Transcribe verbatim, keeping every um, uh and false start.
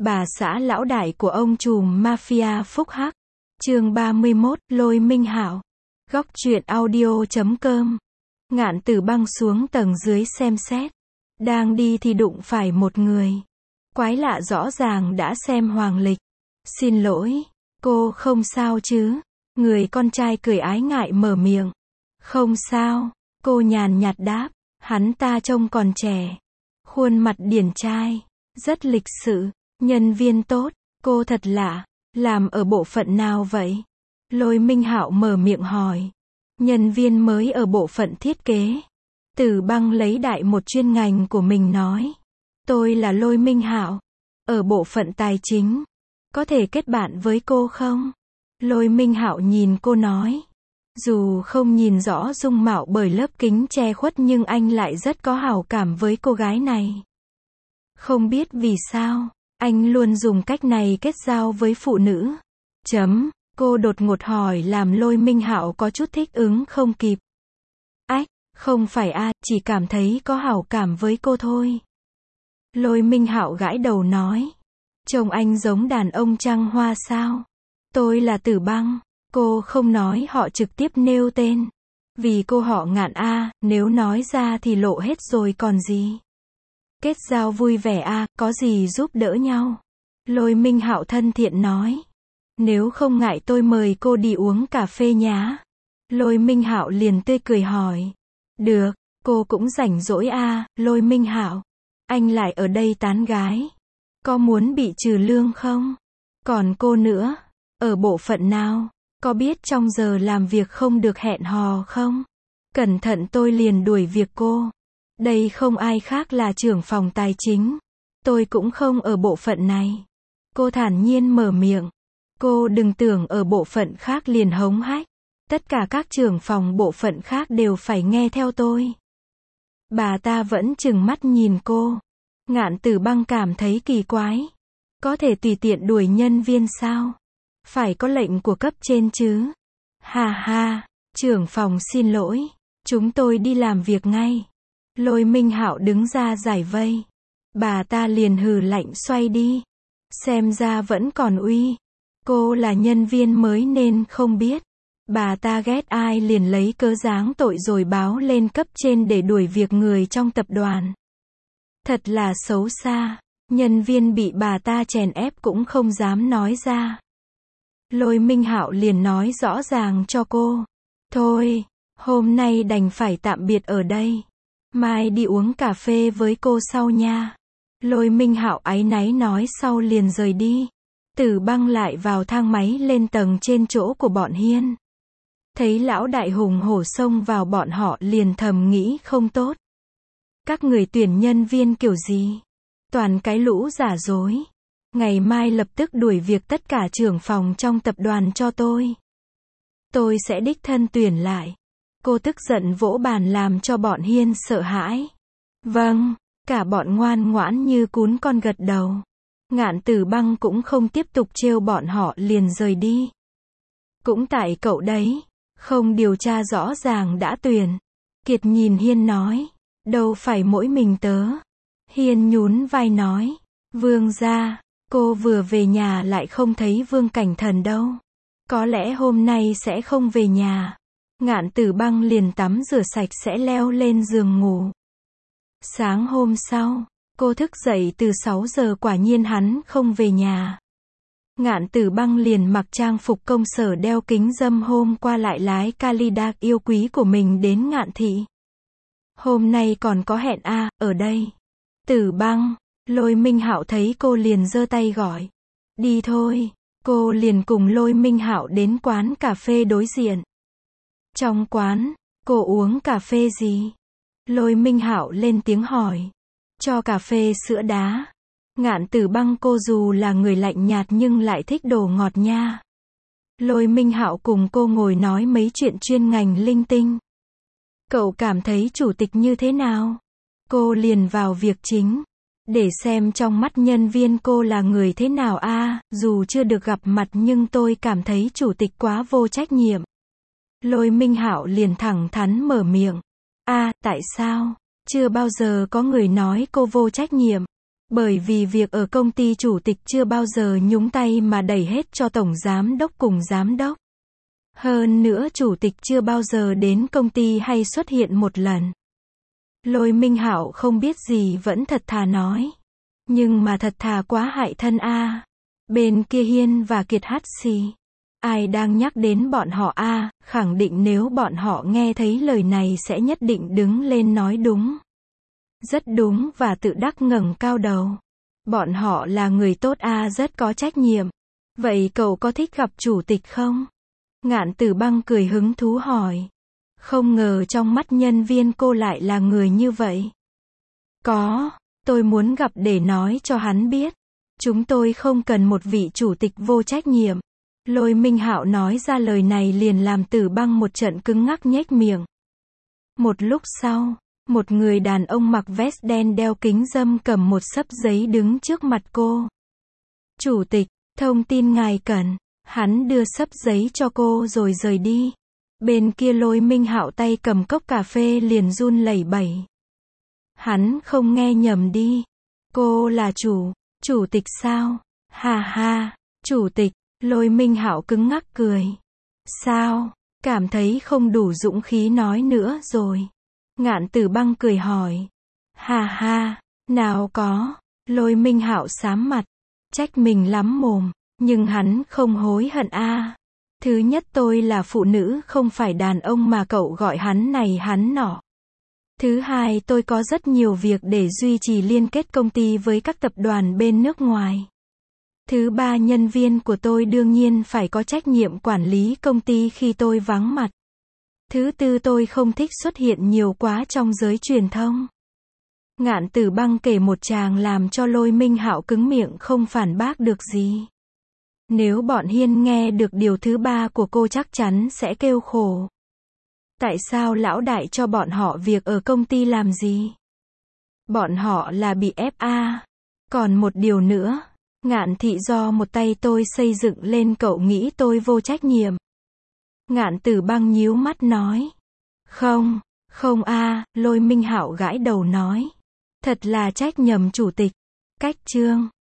Bà xã lão đại của ông trùm mafia Phúc Hắc. Chương ba mươi mốt, Lôi Minh Hạo. Góc truyện audio chấm com. Ngạn Tử Băng xuống tầng dưới xem xét. Đang đi thì đụng phải một người. Quái lạ rõ ràng đã xem hoàng lịch. Xin lỗi, cô không sao chứ? Người con trai cười ái ngại mở miệng. Không sao, cô nhàn nhạt đáp. Hắn ta trông còn trẻ. Khuôn mặt điển trai. Rất lịch sự. Nhân viên tốt. Cô thật lạ. Làm ở bộ phận nào vậy? Lôi Minh Hạo mở miệng hỏi. Nhân viên mới ở bộ phận thiết kế. Tử Băng lấy đại một chuyên ngành của mình nói. Tôi là Lôi Minh Hạo. Ở bộ phận tài chính. Có thể kết bạn với cô không? Lôi Minh Hạo nhìn cô nói. Dù không nhìn rõ dung mạo bởi lớp kính che khuất nhưng anh lại rất có hảo cảm với cô gái này. Không biết vì sao, anh luôn dùng cách này kết giao với phụ nữ. Chấm, cô đột ngột hỏi làm Lôi Minh Hạo có chút thích ứng không kịp. Ách, không phải a, chỉ cảm thấy có hảo cảm với cô thôi. Lôi Minh Hạo gãi đầu nói. Trông anh giống đàn ông trăng hoa sao? Tôi là Tử Băng. Cô không nói họ trực tiếp nêu tên. Vì cô họ Ngạn a, nếu nói ra thì lộ hết rồi còn gì. Kết giao vui vẻ a, có gì giúp đỡ nhau. Lôi Minh Hạo thân thiện nói. Nếu không ngại tôi mời cô đi uống cà phê nhá. Lôi Minh Hạo liền tươi cười hỏi. Được, cô cũng rảnh rỗi a, Lôi Minh Hạo. Anh lại ở đây tán gái. Có muốn bị trừ lương không? Còn cô nữa, ở bộ phận nào? Có biết trong giờ làm việc không được hẹn hò không? Cẩn thận tôi liền đuổi việc cô. Đây không ai khác là trưởng phòng tài chính. Tôi cũng không ở bộ phận này. Cô thản nhiên mở miệng. Cô đừng tưởng ở bộ phận khác liền hống hách. Tất cả các trưởng phòng bộ phận khác đều phải nghe theo tôi. Bà ta vẫn trừng mắt nhìn cô. Ngạn Tử Băng cảm thấy kỳ quái. Có thể tùy tiện đuổi nhân viên sao? Phải có lệnh của cấp trên chứ. Ha ha, trưởng phòng xin lỗi. Chúng tôi đi làm việc ngay. Lôi Minh Hạo đứng ra giải vây. Bà ta liền hừ lạnh xoay đi. Xem ra vẫn còn uy. Cô là nhân viên mới nên không biết. Bà ta ghét ai liền lấy cớ giáng tội rồi báo lên cấp trên để đuổi việc người trong tập đoàn. Thật là xấu xa. Nhân viên bị bà ta chèn ép cũng không dám nói ra. Lôi Minh Hạo liền nói rõ ràng cho cô. Thôi, hôm nay đành phải tạm biệt ở đây. Mai đi uống cà phê với cô sau nha. Lôi Minh Hạo áy náy nói sau liền rời đi. Tử Băng lại vào thang máy lên tầng trên chỗ của bọn Hiên. Thấy lão đại hùng hổ xông vào bọn họ liền thầm nghĩ không tốt. Các người tuyển nhân viên kiểu gì? Toàn cái lũ giả dối. Ngày mai lập tức đuổi việc tất cả trưởng phòng trong tập đoàn cho tôi. Tôi sẽ đích thân tuyển lại. Cô tức giận vỗ bàn làm cho bọn Hiên sợ hãi. Vâng, cả bọn ngoan ngoãn như cún con gật đầu. Ngạn Tử Băng cũng không tiếp tục trêu bọn họ liền rời đi. Cũng tại cậu đấy, không điều tra rõ ràng đã tuyển. Kiệt nhìn Hiên nói, đâu phải mỗi mình tớ. Hiên nhún vai nói, Vương gia, cô vừa về nhà lại không thấy Vương Cảnh Thần đâu. Có lẽ hôm nay sẽ không về nhà. Ngạn Tử Băng liền tắm rửa sạch sẽ leo lên giường ngủ. Sáng hôm sau, cô thức dậy từ sáu giờ quả nhiên hắn không về nhà. Ngạn Tử Băng liền mặc trang phục công sở đeo kính râm hôm qua lại lái Cadillac yêu quý của mình đến Ngạn Thị. Hôm nay còn có hẹn a, ở đây. Tử Băng, Lôi Minh Hạo thấy cô liền giơ tay gọi. Đi thôi, cô liền cùng Lôi Minh Hạo đến quán cà phê đối diện. Trong quán, cô uống cà phê gì? Lôi Minh Hạo lên tiếng hỏi. Cho cà phê sữa đá. Ngạn Tử Băng cô dù là người lạnh nhạt nhưng lại thích đồ ngọt nha. Lôi Minh Hạo cùng cô ngồi nói mấy chuyện chuyên ngành linh tinh. Cậu cảm thấy chủ tịch như thế nào? Cô liền vào việc chính. Để xem trong mắt nhân viên cô là người thế nào a, à, dù chưa được gặp mặt nhưng tôi cảm thấy chủ tịch quá vô trách nhiệm. Lôi Minh Hạo liền thẳng thắn mở miệng. A, à, tại sao? Chưa bao giờ có người nói cô vô trách nhiệm. Bởi vì việc ở công ty chủ tịch chưa bao giờ nhúng tay mà đẩy hết cho tổng giám đốc cùng giám đốc. Hơn nữa chủ tịch chưa bao giờ đến công ty hay xuất hiện một lần. Lôi Minh Hạo không biết gì vẫn thật thà nói. Nhưng mà thật thà quá hại thân a. Bên kia Hiên và Kiệt hát xì. Ai đang nhắc đến bọn họ a, khẳng định nếu bọn họ nghe thấy lời này sẽ nhất định đứng lên nói đúng. Rất đúng và tự đắc ngẩng cao đầu. Bọn họ là người tốt a, rất có trách nhiệm. Vậy cậu có thích gặp chủ tịch không? Ngạn Tử Băng cười hứng thú hỏi. Không ngờ trong mắt nhân viên cô lại là người như vậy. Có, tôi muốn gặp để nói cho hắn biết. Chúng tôi không cần một vị chủ tịch vô trách nhiệm. Lôi Minh Hạo nói ra lời này liền làm Tử Băng một trận cứng ngắc nhếch miệng. Một lúc sau, một người đàn ông mặc vest đen đeo kính râm cầm một xấp giấy đứng trước mặt cô. Chủ tịch, thông tin ngài cần. Hắn đưa xấp giấy cho cô rồi rời đi. Bên kia Lôi Minh Hạo tay cầm cốc cà phê liền run lẩy bẩy. Hắn không nghe nhầm đi. Cô là chủ, chủ tịch sao? Ha ha, chủ tịch. Lôi Minh Hạo cứng ngắc cười. Sao? Cảm thấy không đủ dũng khí nói nữa rồi. Ngạn Tử Băng cười hỏi. Ha ha, nào có. Lôi Minh Hạo sám mặt. Trách mình lắm mồm. Nhưng hắn không hối hận a. Thứ nhất tôi là phụ nữ không phải đàn ông mà cậu gọi hắn này hắn nọ. Thứ hai tôi có rất nhiều việc để duy trì liên kết công ty với các tập đoàn bên nước ngoài. Thứ ba nhân viên của tôi đương nhiên phải có trách nhiệm quản lý công ty khi tôi vắng mặt. Thứ tư tôi không thích xuất hiện nhiều quá trong giới truyền thông. Ngạn Tử Băng kể một tràng làm cho Lôi Minh Hạo cứng miệng không phản bác được gì. Nếu bọn Hiên nghe được điều thứ ba của cô chắc chắn sẽ kêu khổ. Tại sao lão đại cho bọn họ việc ở công ty làm gì? Bọn họ là bị ép a. Còn một điều nữa, Ngạn thị do một tay tôi xây dựng lên cậu nghĩ tôi vô trách nhiệm. Ngạn Tử Băng nhíu mắt nói. Không, không a, Lôi Minh Hạo gãi đầu nói. Thật là trách nhầm chủ tịch. Cách chương